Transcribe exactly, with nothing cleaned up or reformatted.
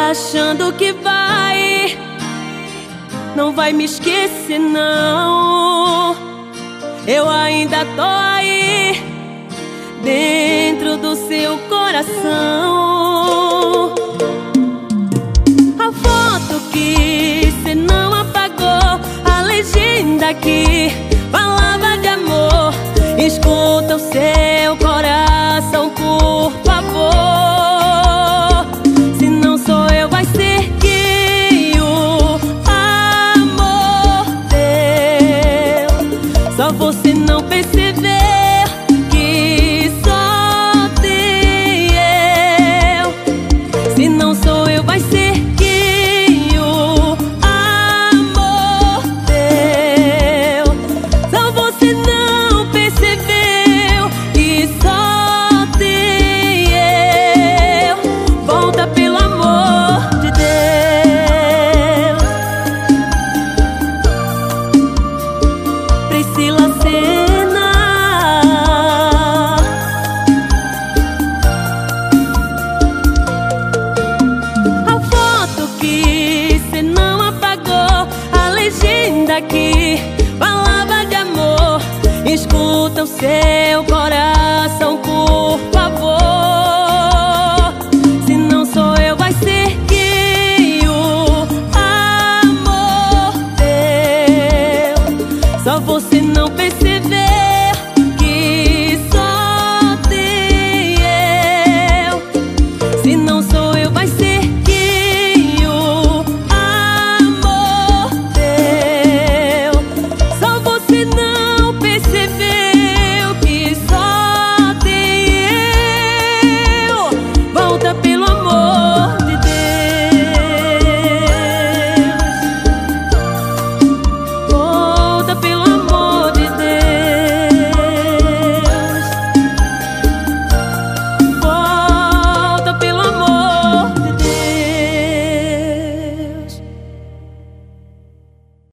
achando que vai, não vai me esquecer não. Eu ainda tô aí, dentro do seu coração. A foto que cê não apagou, a legenda que falava de amor. Escuta o seu coração, por favor. Se não sou eu, vai ser que o amor teu. Só você não percebeu que só tem eu. Se não sou eu, vai ser que o amor teu. Só você não percebeu que só tem eu. Volta pelo amor de Deus. Priscila Senna. A foto que cê não apagou, a legenda que falava de amor. Escuta o seu